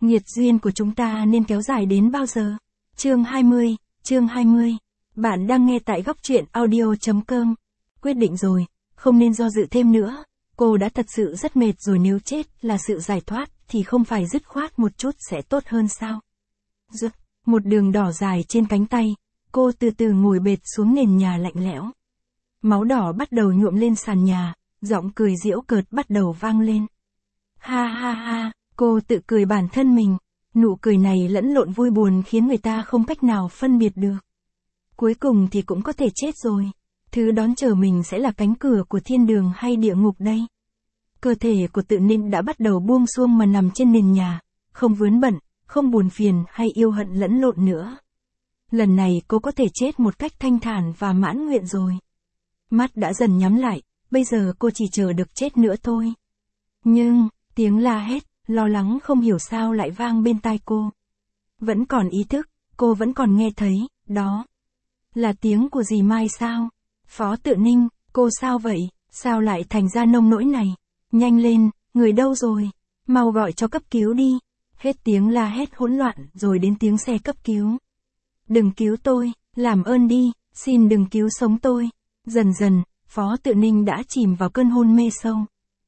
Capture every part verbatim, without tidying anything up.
Nghiệt duyên của chúng ta nên kéo dài đến bao giờ? Chương hai mươi, chương hai mươi. Bạn đang nghe tại góc truyện audio.com. Quyết định rồi, không nên do dự thêm nữa. Cô đã thật sự rất mệt rồi, nếu chết là sự giải thoát thì không phải dứt khoát một chút sẽ tốt hơn sao? Rực, một đường đỏ dài trên cánh tay, cô từ từ ngồi bệt xuống nền nhà lạnh lẽo. Máu đỏ bắt đầu nhuộm lên sàn nhà, giọng cười giễu cợt bắt đầu vang lên. Ha ha ha, cô tự cười bản thân mình, nụ cười này lẫn lộn vui buồn khiến người ta không cách nào phân biệt được. Cuối cùng thì cũng có thể chết rồi. Thứ đón chờ mình sẽ là cánh cửa của thiên đường hay địa ngục đây? Cơ thể của Tự Ninh đã bắt đầu buông xuông mà nằm trên nền nhà, không vướng bận, không buồn phiền hay yêu hận lẫn lộn nữa. Lần này cô có thể chết một cách thanh thản và mãn nguyện rồi. Mắt đã dần nhắm lại, bây giờ cô chỉ chờ được chết nữa thôi. Nhưng, tiếng la hét, lo lắng không hiểu sao lại vang bên tai cô. Vẫn còn ý thức, cô vẫn còn nghe thấy, đó là tiếng của dì Mai sao? Phó Tự Ninh, cô sao vậy? Sao lại thành ra nông nỗi này? Nhanh lên, người đâu rồi? Mau gọi cho cấp cứu đi. Hết tiếng la hét hỗn loạn rồi đến tiếng xe cấp cứu. Đừng cứu tôi, làm ơn đi, xin đừng cứu sống tôi. Dần dần, Phó Tự Ninh đã chìm vào cơn hôn mê sâu.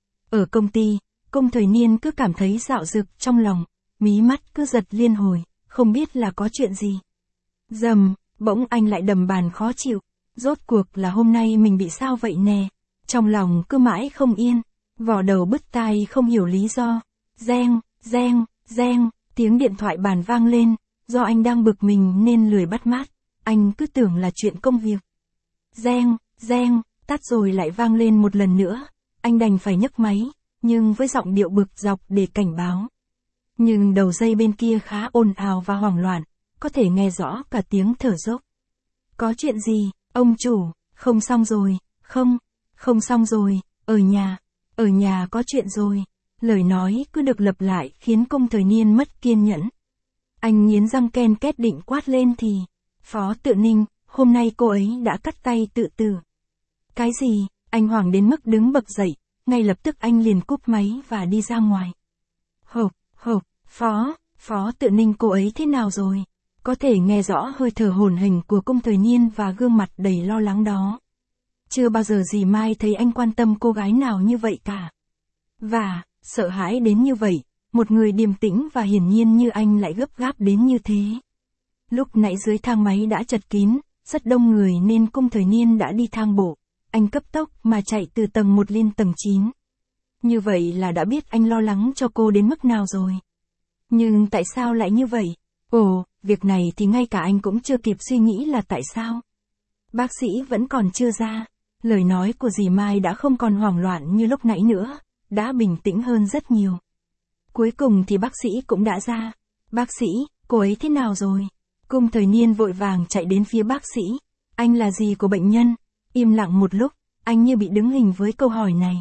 Ở công ty, Cung Thời Niên cứ cảm thấy dạo dực trong lòng, mí mắt cứ giật liên hồi, không biết là có chuyện gì. Dầm, bỗng anh lại đầm bàn khó chịu, rốt cuộc là hôm nay mình bị sao vậy nè, trong lòng cứ mãi không yên, vò đầu bứt tai không hiểu lý do. Reng, reng, reng, tiếng điện thoại bàn vang lên, do anh đang bực mình nên lười bắt mát, anh cứ tưởng là chuyện công việc. Reng, reng, tắt rồi lại vang lên một lần nữa, anh đành phải nhấc máy, nhưng với giọng điệu bực dọc để cảnh báo. Nhưng đầu dây bên kia khá ồn ào và hoảng loạn, có thể nghe rõ cả tiếng thở dốc. Có chuyện gì, ông chủ? Không xong rồi, không, không xong rồi, ở nhà, ở nhà có chuyện rồi. Lời nói cứ được lặp lại khiến Cung Thời Niên mất kiên nhẫn. Anh nghiến răng ken két định quát lên thì, Phó Tự Ninh, hôm nay cô ấy đã cắt tay tự tử. Cái gì? Anh hoảng đến mức đứng bật dậy, ngay lập tức anh liền cúp máy và đi ra ngoài. Hộp, hộp, Phó, Phó Tự Ninh cô ấy thế nào rồi? Có thể nghe rõ hơi thở hổn hển của Cung Thời Niên và gương mặt đầy lo lắng đó. Chưa bao giờ dì Mai thấy anh quan tâm cô gái nào như vậy cả. Và, sợ hãi đến như vậy, một người điềm tĩnh và hiển nhiên như anh lại gấp gáp đến như thế. Lúc nãy dưới thang máy đã chật kín, rất đông người nên Cung Thời Niên đã đi thang bộ. Anh cấp tốc mà chạy từ tầng một lên tầng chín. Như vậy là đã biết anh lo lắng cho cô đến mức nào rồi. Nhưng tại sao lại như vậy? Ồ, việc này thì ngay cả anh cũng chưa kịp suy nghĩ là tại sao. Bác sĩ vẫn còn chưa ra. Lời nói của dì Mai đã không còn hoảng loạn như lúc nãy nữa, đã bình tĩnh hơn rất nhiều. Cuối cùng thì bác sĩ cũng đã ra. Bác sĩ, cô ấy thế nào rồi? Cung Thời Niên vội vàng chạy đến phía bác sĩ. Anh là dì của bệnh nhân? Im lặng một lúc, anh như bị đứng hình với câu hỏi này.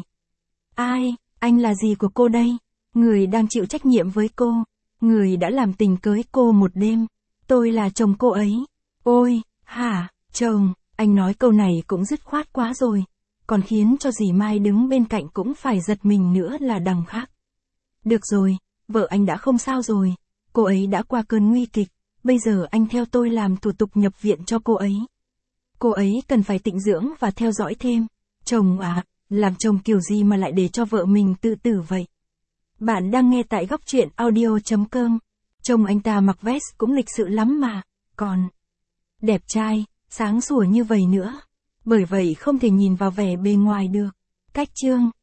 Ai, anh là dì của cô đây? Người đang chịu trách nhiệm với cô. Người đã làm tình cưới cô một đêm. Tôi là chồng cô ấy. Ôi, hả, chồng, anh nói câu này cũng dứt khoát quá rồi. Còn khiến cho dì Mai đứng bên cạnh cũng phải giật mình nữa là đằng khác. Được rồi, vợ anh đã không sao rồi. Cô ấy đã qua cơn nguy kịch. Bây giờ anh theo tôi làm thủ tục nhập viện cho cô ấy. Cô ấy cần phải tịnh dưỡng và theo dõi thêm. Chồng à, làm chồng kiểu gì mà lại để cho vợ mình tự tử vậy? Bạn đang nghe tại góc truyện audio.com. Chồng anh ta mặc vest cũng lịch sự lắm mà, còn đẹp trai, sáng sủa như vậy nữa. Bởi vậy không thể nhìn vào vẻ bề ngoài được. Cách chương